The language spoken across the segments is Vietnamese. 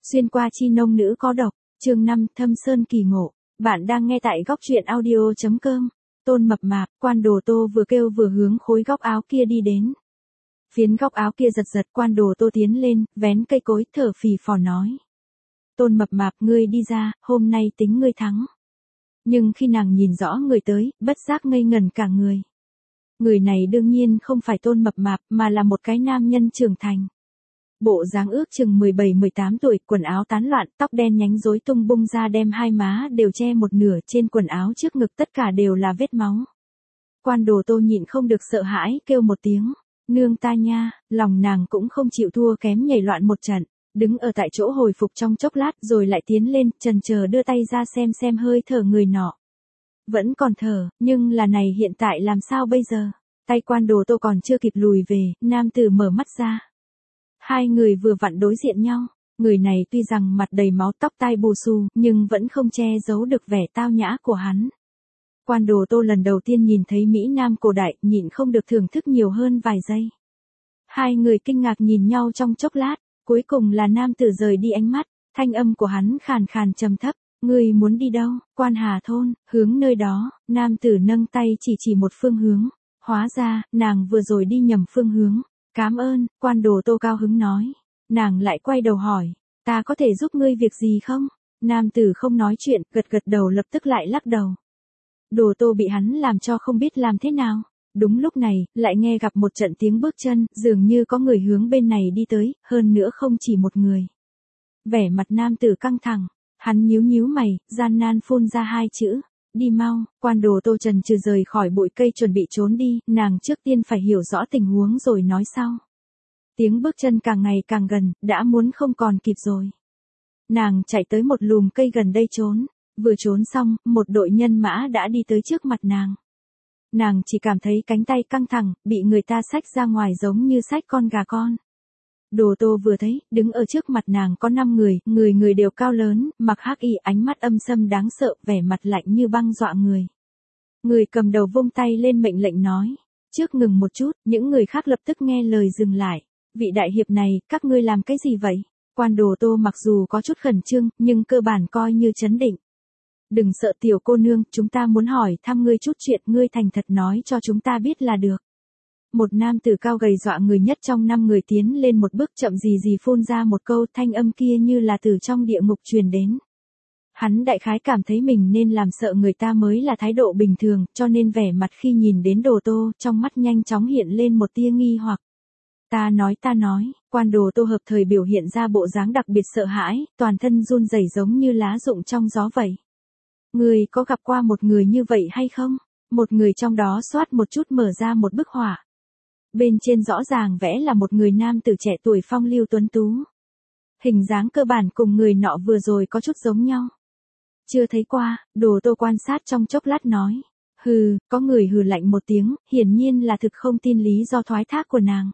Xuyên qua chi nông nữ có độc, chương 5 thâm sơn kỳ ngộ. Bạn đang nghe tại góc truyện audio.com. Tôn Mập Mạp, Quan Đồ Tô vừa kêu vừa hướng khối góc áo kia đi đến. Phiến góc áo kia giật giật, Quan Đồ Tô tiến lên, vén cây cối, thở phì phò nói. Tôn Mập Mạp, ngươi đi ra, hôm nay tính ngươi thắng. Nhưng khi nàng nhìn rõ người tới, bất giác ngây ngẩn cả người. Người này đương nhiên không phải Tôn Mập Mạp, mà là một cái nam nhân trưởng thành. Bộ dáng ước chừng 17-18 tuổi, quần áo tán loạn, tóc đen nhánh rối tung bung ra đem hai má đều che một nửa, trên quần áo trước ngực tất cả đều là vết máu. Quan Đồ Tô nhịn không được sợ hãi, kêu một tiếng, nương ta nha, lòng nàng cũng không chịu thua kém, nhảy loạn một trận, đứng ở tại chỗ hồi phục trong chốc lát rồi lại tiến lên, chần chờ đưa tay ra xem hơi thở người nọ. Vẫn còn thở, nhưng là này hiện tại làm sao bây giờ? Tay Quan Đồ Tô còn chưa kịp lùi về, nam tử mở mắt ra. Hai người vừa vặn đối diện nhau, người này tuy rằng mặt đầy máu, tóc tai bù xù, nhưng vẫn không che giấu được vẻ tao nhã của hắn. Quan Đồ Tô lần đầu tiên nhìn thấy Mỹ Nam cổ đại, nhịn không được thưởng thức nhiều hơn vài giây. Hai người kinh ngạc nhìn nhau trong chốc lát, cuối cùng là nam tử rời đi ánh mắt, thanh âm của hắn khàn khàn trầm thấp, ngươi muốn đi đâu? Quan Hà thôn, hướng nơi đó. Nam tử nâng tay chỉ một phương hướng, hóa ra, nàng vừa rồi đi nhầm phương hướng. Cảm ơn, Quan Đồ Tô cao hứng nói. Nàng lại quay đầu hỏi, ta có thể giúp ngươi việc gì không? Nam tử không nói chuyện, gật đầu lập tức lại lắc đầu. Đồ Tô bị hắn làm cho không biết làm thế nào. Đúng lúc này, lại nghe gặp một trận tiếng bước chân, dường như có người hướng bên này đi tới, hơn nữa không chỉ một người. Vẻ mặt nam tử căng thẳng, hắn nhíu mày, gian nan phun ra hai chữ. Đi mau. Quan Đồ Tô chần chừ rời khỏi bụi cây chuẩn bị trốn đi, nàng trước tiên phải hiểu rõ tình huống rồi nói sau. Tiếng bước chân càng ngày càng gần, đã muốn không còn kịp rồi. Nàng chạy tới một lùm cây gần đây trốn, vừa trốn xong, một đội nhân mã đã đi tới trước mặt nàng. Nàng chỉ cảm thấy cánh tay căng thẳng, bị người ta xách ra ngoài giống như xách con gà con. Đồ Tô vừa thấy, đứng ở trước mặt nàng có 5 người, người đều cao lớn, mặc hắc y, ánh mắt âm sâm đáng sợ, vẻ mặt lạnh như băng dọa người. Người cầm đầu vung tay lên mệnh lệnh nói, trước ngừng một chút, những người khác lập tức nghe lời dừng lại. Vị đại hiệp này, các ngươi làm cái gì vậy? Quan Đồ Tô mặc dù có chút khẩn trương, nhưng cơ bản coi như trấn định. Đừng sợ tiểu cô nương, chúng ta muốn hỏi thăm ngươi chút chuyện, ngươi thành thật nói cho chúng ta biết là được. Một nam tử cao gầy dọa người nhất trong 5 người tiến lên một bước, chậm gì phun ra một câu, thanh âm kia như là từ trong địa ngục truyền đến. Hắn đại khái cảm thấy mình nên làm sợ người ta mới là thái độ bình thường, cho nên vẻ mặt khi nhìn đến Đồ Tô, trong mắt nhanh chóng hiện lên một tia nghi hoặc. Ta nói, Quan Đồ Tô hợp thời biểu hiện ra bộ dáng đặc biệt sợ hãi, toàn thân run rẩy giống như lá rụng trong gió vậy. Người có gặp qua một người như vậy hay không? Một người trong đó xoát một chút mở ra một bức họa. Bên trên rõ ràng vẽ là một người nam tử trẻ tuổi phong lưu tuấn tú. Hình dáng cơ bản cùng người nọ vừa rồi có chút giống nhau. Chưa thấy qua, Đồ Tô quan sát trong chốc lát nói. Có người hừ lạnh một tiếng, hiển nhiên là thực không tin lý do thoái thác của nàng.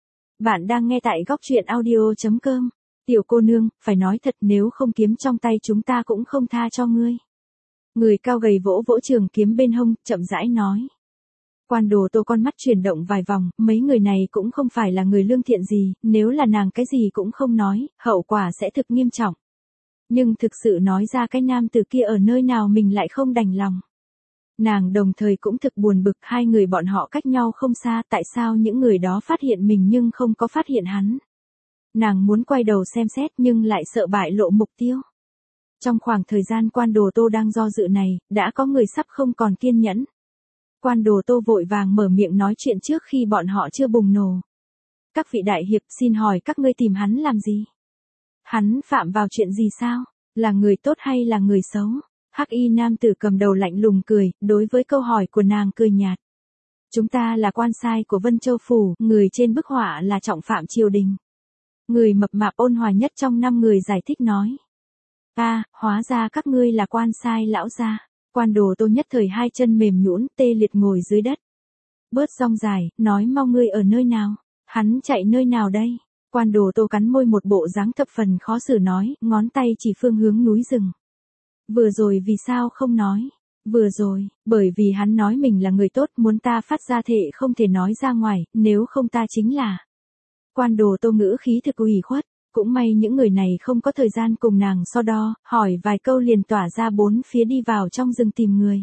Bạn đang nghe tại góc truyện audio.com. Tiểu cô nương, phải nói thật, nếu không kiếm trong tay chúng ta cũng không tha cho ngươi. Người cao gầy vỗ trường kiếm bên hông, chậm rãi nói. Quan Đồ Tô con mắt chuyển động vài vòng, mấy người này cũng không phải là người lương thiện gì, nếu là nàng cái gì cũng không nói, hậu quả sẽ thực nghiêm trọng. Nhưng thực sự nói ra cái nam tử kia ở nơi nào mình lại không đành lòng. Nàng đồng thời cũng thực buồn bực, hai người bọn họ cách nhau không xa, tại sao những người đó phát hiện mình nhưng không có phát hiện hắn. Nàng muốn quay đầu xem xét nhưng lại sợ bại lộ mục tiêu. Trong khoảng thời gian Quan Đồ Tô đang do dự này, đã có người sắp không còn kiên nhẫn. Quan Đồ Tô vội vàng mở miệng nói chuyện trước khi bọn họ chưa bùng nổ. Các vị đại hiệp, xin hỏi các ngươi tìm hắn làm gì? Hắn phạm vào chuyện gì sao? Là người tốt hay là người xấu? Hắc y nam tử cầm đầu lạnh lùng cười, đối với câu hỏi của nàng cười nhạt. Chúng ta là quan sai của Vân Châu Phủ, người trên bức họa là trọng phạm triều đình. Người mập mạp ôn hòa nhất trong 5 người giải thích nói. Hóa ra các ngươi là quan sai lão gia. Quan Đồ Tô nhất thời hai chân mềm nhũn, tê liệt ngồi dưới đất. Bớt rong dài, nói mau, ngươi ở nơi nào? Hắn chạy nơi nào đây? Quan Đồ Tô cắn môi một bộ dáng thập phần khó xử nói, ngón tay chỉ phương hướng núi rừng. Vừa rồi vì sao không nói? Vừa rồi, bởi vì hắn nói mình là người tốt, muốn ta phát ra thệ không thể nói ra ngoài, nếu không ta chính là. Quan Đồ Tô ngữ khí thực ủy khuất. Cũng may những người này không có thời gian cùng nàng so đo, hỏi vài câu liền tỏa ra bốn phía đi vào trong rừng tìm người.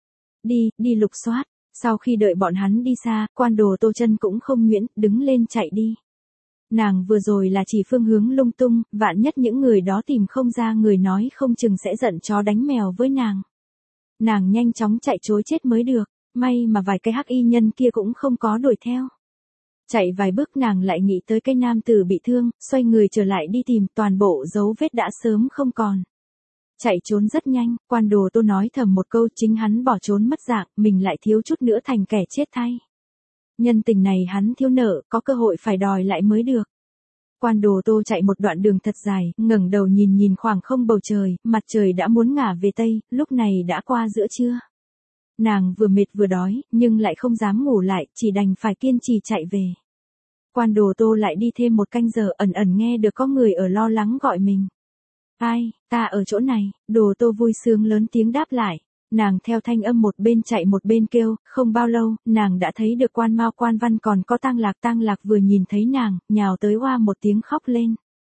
Đi lục soát. Sau khi đợi bọn hắn đi xa, Quan Đồ Tô chân cũng không nhuyễn, đứng lên chạy đi. Nàng vừa rồi là chỉ phương hướng lung tung, vạn nhất những người đó tìm không ra người nói không chừng sẽ giận chó đánh mèo với nàng. Nàng nhanh chóng chạy trối chết mới được, may mà vài cái hắc y nhân kia cũng không có đuổi theo. Chạy vài bước nàng lại nghĩ tới cái nam tử bị thương, xoay người trở lại đi tìm, toàn bộ dấu vết đã sớm không còn. Chạy trốn rất nhanh, Quan Đồ Tô nói thầm một câu, chính hắn bỏ trốn mất dạng, mình lại thiếu chút nữa thành kẻ chết thay. Nhân tình này hắn thiếu nợ, có cơ hội phải đòi lại mới được. Quan Đồ Tô chạy một đoạn đường thật dài, ngẩng đầu nhìn khoảng không bầu trời, mặt trời đã muốn ngả về tây, lúc này đã qua giữa trưa. Nàng vừa mệt vừa đói, nhưng lại không dám ngủ lại, chỉ đành phải kiên trì chạy về. Quan Đồ Tô lại đi thêm một canh giờ, ẩn nghe được có người ở lo lắng gọi mình. Ai, ta ở chỗ này, Đồ Tô vui sướng lớn tiếng đáp lại. Nàng theo thanh âm một bên chạy một bên kêu, không bao lâu, nàng đã thấy được Quan Mao Quan Văn còn có Tang Lạc vừa nhìn thấy nàng, nhào tới oa một tiếng khóc lên.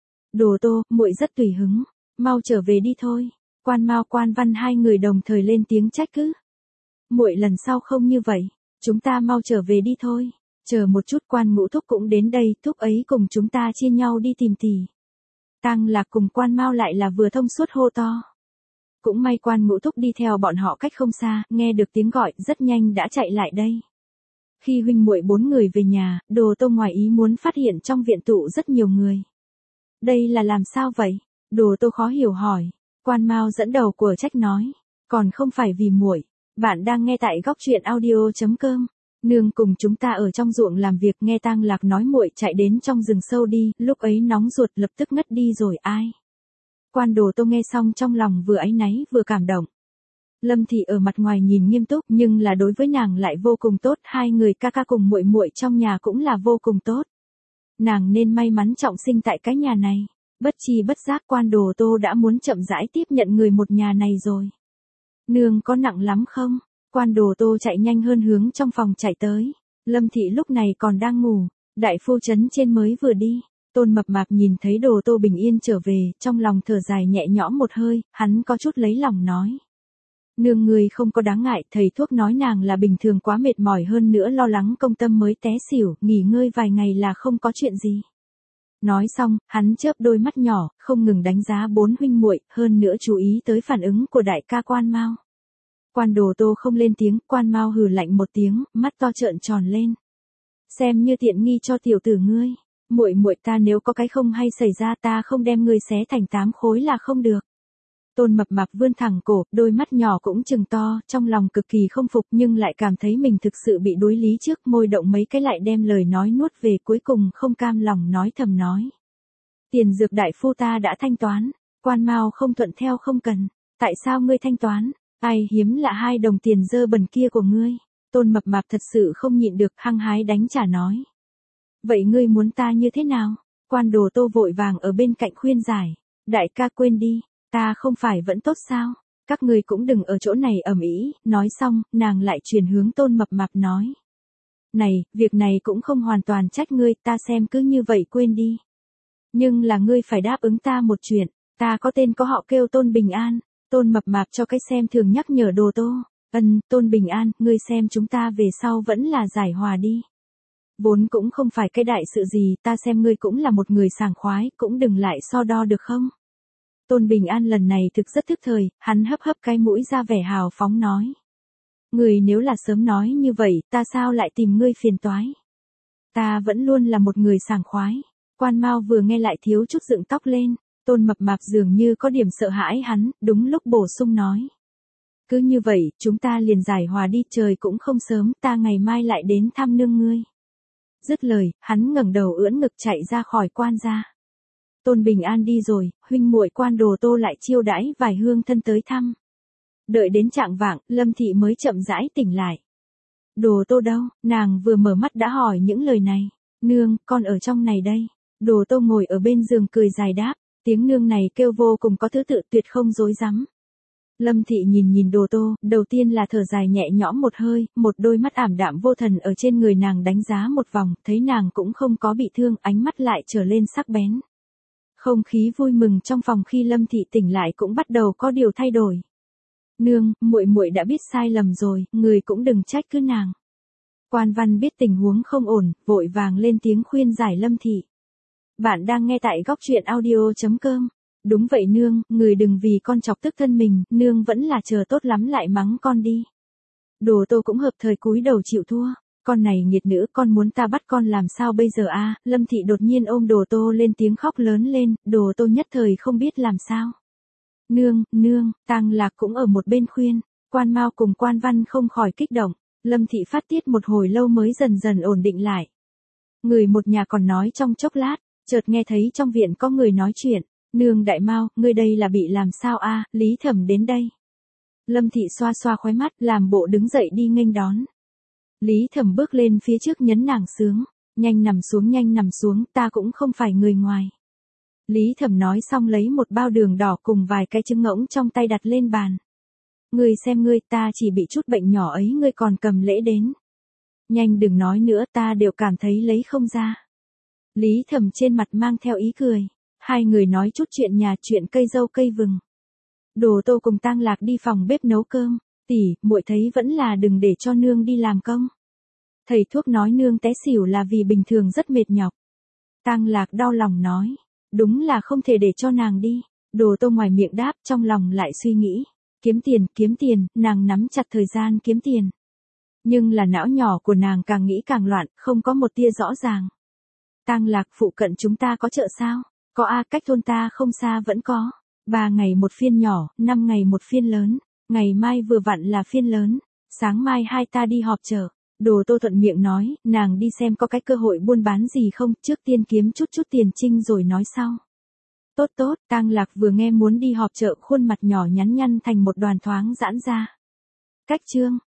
Đồ Tô, muội rất tùy hứng, mau trở về đi thôi. Quan Mao Quan Văn hai người đồng thời lên tiếng trách cứ. Muội lần sau không như vậy, chúng ta mau trở về đi thôi. Chờ một chút, Quan Ngũ Thúc cũng đến đây, thúc ấy cùng chúng ta chia nhau đi tìm tỷ. Tang Lạc cùng Quan Mao lại là vừa thông suốt hô to. Cũng may Quan Ngũ Thúc đi theo bọn họ cách không xa, nghe được tiếng gọi, rất nhanh đã chạy lại đây. Khi huynh muội bốn người về nhà, Đồ Tô ngoài ý muốn phát hiện trong viện tụ rất nhiều người. Đây là làm sao vậy? Đồ Tô khó hiểu hỏi. Quan Mao dẫn đầu của trách nói, còn không phải vì muội. Bạn đang nghe tại góc truyện audio.com. Nương cùng chúng ta ở trong ruộng làm việc, nghe Tang Lạc nói muội chạy đến trong rừng sâu đi, lúc ấy nóng ruột lập tức ngất đi rồi ai. Quan Đồ Tô nghe xong trong lòng vừa áy náy vừa cảm động. Lâm Thị ở mặt ngoài nhìn nghiêm túc nhưng là đối với nàng lại vô cùng tốt, hai người ca ca cùng muội muội trong nhà cũng là vô cùng tốt. Nàng nên may mắn trọng sinh tại cái nhà này, bất chi bất giác Quan Đồ Tô đã muốn chậm rãi tiếp nhận người một nhà này rồi. Nương có nặng lắm không? Quan Đồ Tô chạy nhanh hơn hướng trong phòng chạy tới. Lâm Thị lúc này còn đang ngủ, đại phu trấn trên mới vừa đi. Tôn Mập Mạp nhìn thấy Đồ Tô bình yên trở về, trong lòng thở dài nhẹ nhõm một hơi, hắn có chút lấy lòng nói. Nương người không có đáng ngại, thầy thuốc nói nàng là bình thường quá mệt mỏi, hơn nữa lo lắng công tâm mới té xỉu, nghỉ ngơi vài ngày là không có chuyện gì. Nói xong, hắn chớp đôi mắt nhỏ, không ngừng đánh giá bốn huynh muội, hơn nữa chú ý tới phản ứng của đại ca Quan Mao. Quan Đồ Tô không lên tiếng, Quan Mao hừ lạnh một tiếng, mắt to trợn tròn lên. Xem như tiện nghi cho tiểu tử ngươi. Muội muội ta nếu có cái không hay xảy ra, ta không đem ngươi xé thành 8 khối là không được. Tôn Mập Mạp vươn thẳng cổ, đôi mắt nhỏ cũng trừng to, trong lòng cực kỳ không phục nhưng lại cảm thấy mình thực sự bị đối lý trước, môi động mấy cái lại đem lời nói nuốt về, cuối cùng không cam lòng nói thầm nói. Tiền dược đại phu ta đã thanh toán. Quan Mao không thuận theo không cần. Tại sao ngươi thanh toán? Ai hiếm lạ 2 đồng tiền dơ bẩn kia của ngươi. Tôn Mập Mạp thật sự không nhịn được, hăng hái đánh trả nói. Vậy ngươi muốn ta như thế nào? Quan Đồ Tô vội vàng ở bên cạnh khuyên giải. Đại ca quên đi, ta không phải vẫn tốt sao? Các ngươi cũng đừng ở chỗ này ầm ĩ. Nói xong, nàng lại chuyển hướng Tôn Mập Mạp nói. Này, việc này cũng không hoàn toàn trách ngươi, ta xem cứ như vậy quên đi. Nhưng là ngươi phải đáp ứng ta một chuyện, ta có tên có họ kêu Tôn Bình An. Tôn Mập Mạp cho cái xem thường nhắc nhở Đồ Tô. Tôn Bình An, ngươi xem chúng ta về sau vẫn là giải hòa đi. Vốn cũng không phải cái đại sự gì, ta xem ngươi cũng là một người sảng khoái, cũng đừng lại so đo được không? Tôn Bình An lần này thực rất thức thời, hắn hấp hấp cái mũi ra vẻ hào phóng nói. Ngươi nếu là sớm nói như vậy, ta sao lại tìm ngươi phiền toái? Ta vẫn luôn là một người sảng khoái. Quan Mao vừa nghe lại thiếu chút dựng tóc lên, Tôn Mập Mạp dường như có điểm sợ hãi hắn, đúng lúc bổ sung nói. Cứ như vậy, chúng ta liền giải hòa đi, trời cũng không sớm, ta ngày mai lại đến thăm nương ngươi. Dứt lời, hắn ngẩng đầu ưỡn ngực chạy ra khỏi quan gia. Tôn Bình An đi rồi, huynh muội Quan Đồ Tô lại chiêu đãi vài hương thân tới thăm. Đợi đến trạng vạng, Lâm Thị mới chậm rãi tỉnh lại. Đồ Tô đâu? Nàng vừa mở mắt đã hỏi những lời này. Nương, con ở trong này đây. Đồ Tô ngồi ở bên giường cười dài đáp, tiếng nương này kêu vô cùng có thứ tự, tuyệt không dối rắm. Lâm Thị nhìn Đồ Tô, đầu tiên là thở dài nhẹ nhõm một hơi, một đôi mắt ảm đạm vô thần ở trên người nàng đánh giá một vòng, thấy nàng cũng không có bị thương, ánh mắt lại trở lên sắc bén. Không khí vui mừng trong phòng khi Lâm Thị tỉnh lại cũng bắt đầu có điều thay đổi. Nương, muội muội đã biết sai lầm rồi, người cũng đừng trách cứ nàng. Quan Văn biết tình huống không ổn, vội vàng lên tiếng khuyên giải Lâm Thị. Bạn đang nghe tại góc truyện audio.com. Đúng vậy nương, người đừng vì con chọc tức thân mình, nương vẫn là chờ tốt lắm lại mắng con đi. Đồ Tô cũng hợp thời cúi đầu chịu thua. Con này nghiệt nữ, con muốn ta bắt con làm sao bây giờ a? Lâm Thị đột nhiên ôm Đồ Tô lên tiếng khóc lớn lên, Đồ Tô nhất thời không biết làm sao. Nương, Tang Lạc cũng ở một bên khuyên, Quan Mao cùng Quan Văn không khỏi kích động, Lâm Thị phát tiết một hồi lâu mới dần dần ổn định lại. Người một nhà còn nói trong chốc lát, chợt nghe thấy trong viện có người nói chuyện, nương Đại Mao, ngươi đây là bị làm sao a? Lý Thẩm đến đây. Lâm Thị xoa xoa khóe mắt, làm bộ đứng dậy đi nghênh đón. Lý Thẩm bước lên phía trước nhấn nàng sướng, nhanh nằm xuống, ta cũng không phải người ngoài. Lý Thẩm nói xong lấy một bao đường đỏ cùng vài cái trứng ngỗng trong tay đặt lên bàn. Ngươi xem ngươi, ta chỉ bị chút bệnh nhỏ ấy ngươi còn cầm lễ đến. Nhanh đừng nói nữa, ta đều cảm thấy lấy không ra. Lý Thẩm trên mặt mang theo ý cười. Hai người nói chút chuyện nhà, chuyện cây dâu cây vừng. Đồ Tô cùng Tang Lạc đi phòng bếp nấu cơm. Tỷ, muội thấy vẫn là đừng để cho nương đi làm công. Thầy thuốc nói nương té xỉu là vì bình thường rất mệt nhọc. Tang Lạc đau lòng nói. Đúng là không thể để cho nàng đi. Đồ Tô ngoài miệng đáp, trong lòng lại suy nghĩ. Kiếm tiền, nàng nắm chặt thời gian kiếm tiền. Nhưng là não nhỏ của nàng càng nghĩ càng loạn, không có một tia rõ ràng. Tang Lạc, phụ cận chúng ta có chợ sao? Có a, cách thôn ta không xa vẫn có. 3 ngày một phiên nhỏ, 5 ngày một phiên lớn. Ngày mai vừa vặn là phiên lớn. Sáng mai hai ta đi họp chợ. Đồ Tô thuận miệng nói, nàng đi xem có cái cơ hội buôn bán gì không, trước tiên kiếm chút tiền trinh rồi nói sau. Tốt, Tang Lạc vừa nghe muốn đi họp chợ, khuôn mặt nhỏ nhắn nhăn thành một đoàn thoáng giãn ra. Cách chương